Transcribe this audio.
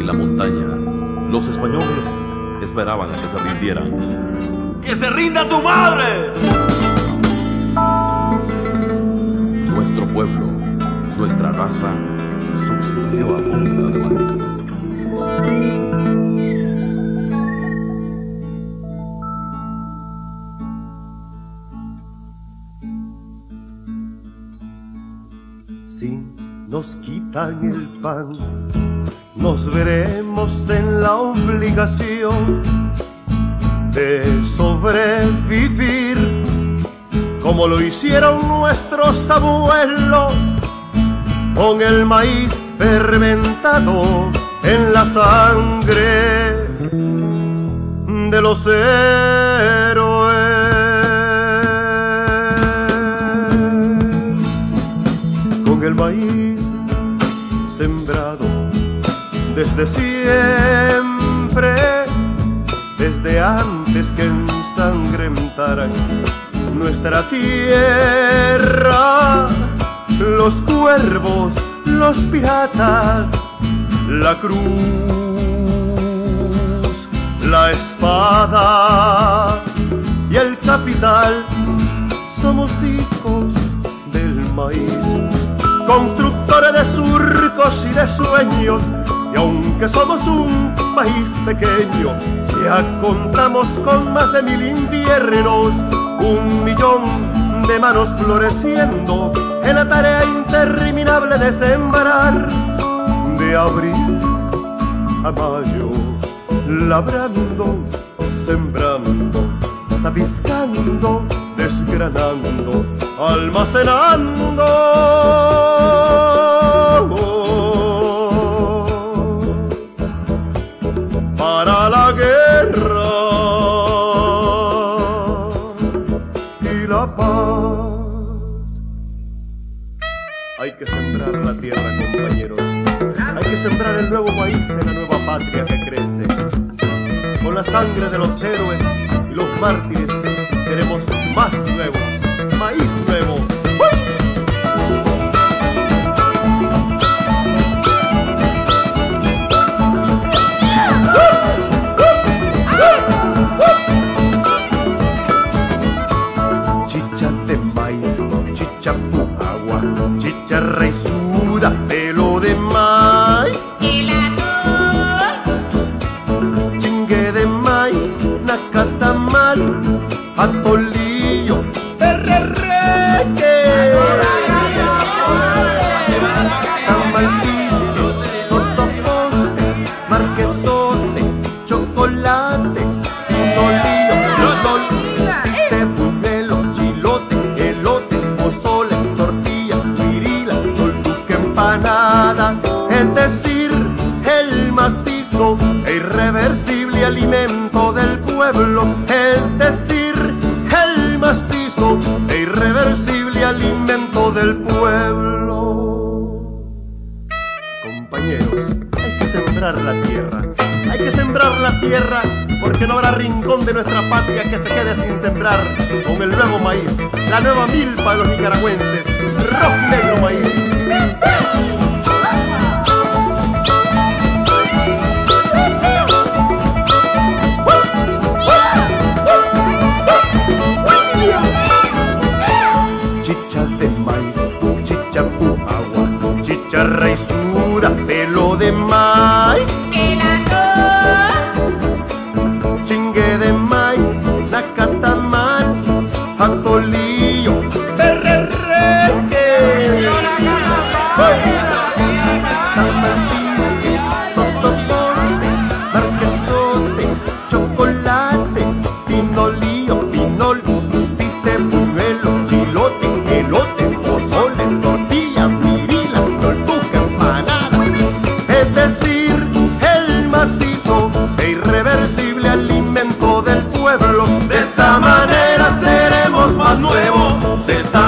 la montaña, los españoles esperaban a que se rindieran. ¡Que se rinda tu madre! Nuestro pueblo, nuestra raza, subsistió a punta de maíz. Si nos quitan el pan, nos veremos en la obligación de sobrevivir como lo hicieron nuestros abuelos, con el maíz fermentado en la sangre de los héroes. Con el maíz sembrado desde siempre, desde antes que ensangrentaran nuestra tierra, los cuervos, los piratas, la cruz, la espada y el capital, somos hijos del maíz, constructores de surcos y de sueños. Y aunque somos un país pequeño, ya contamos con más de 1000 inviernos, 1 millón de manos floreciendo en la tarea interminable de sembrar, de abril a mayo, labrando, sembrando, tapiscando, desgranando, almacenando. Para la guerra y la paz. Hay que sembrar la tierra, compañeros. Hay que sembrar el nuevo maíz en la nueva patria que crece. Con la sangre de los héroes y los mártires seremos más nuevos, maíz nuevo. Chicha de maíz, chicha agua, chicharra y suda, pelo de maíz, chingue de maíz, nacatamal, atolillo, perrereque, tamalpisque, totoposte, marquesote, chocolate, pinolillo, lolol, piste, buñuelo, chilote, elote, pozole, tortilla, virila, toltuque, empanada, es decir, el macizo e irreversible alimento del pueblo, es decir, el macizo e irreversible alimento del pueblo. Compañeros, hay que sembrar la tierra. Hay que sembrar la tierra porque no habrá rincón de nuestra patria que se quede sin sembrar con el nuevo maíz, la nueva milpa de los nicaragüenses, rojo y negro maíz. Chicha de maíz, chicha agua, chicharra y suda, pelo de maíz, chingue de maíz, nacatamal, atolillo, perrereque, tamalpisque, totoposte, marquesote, chocolate, pinolillo, pinol, piste, buñuelo, chilote, elote, pozole, tortilla, virila, toltuque, empanada, es decir, el macizo e irreversible alimento del pueblo. De esta manera seremos más nuevos, de esta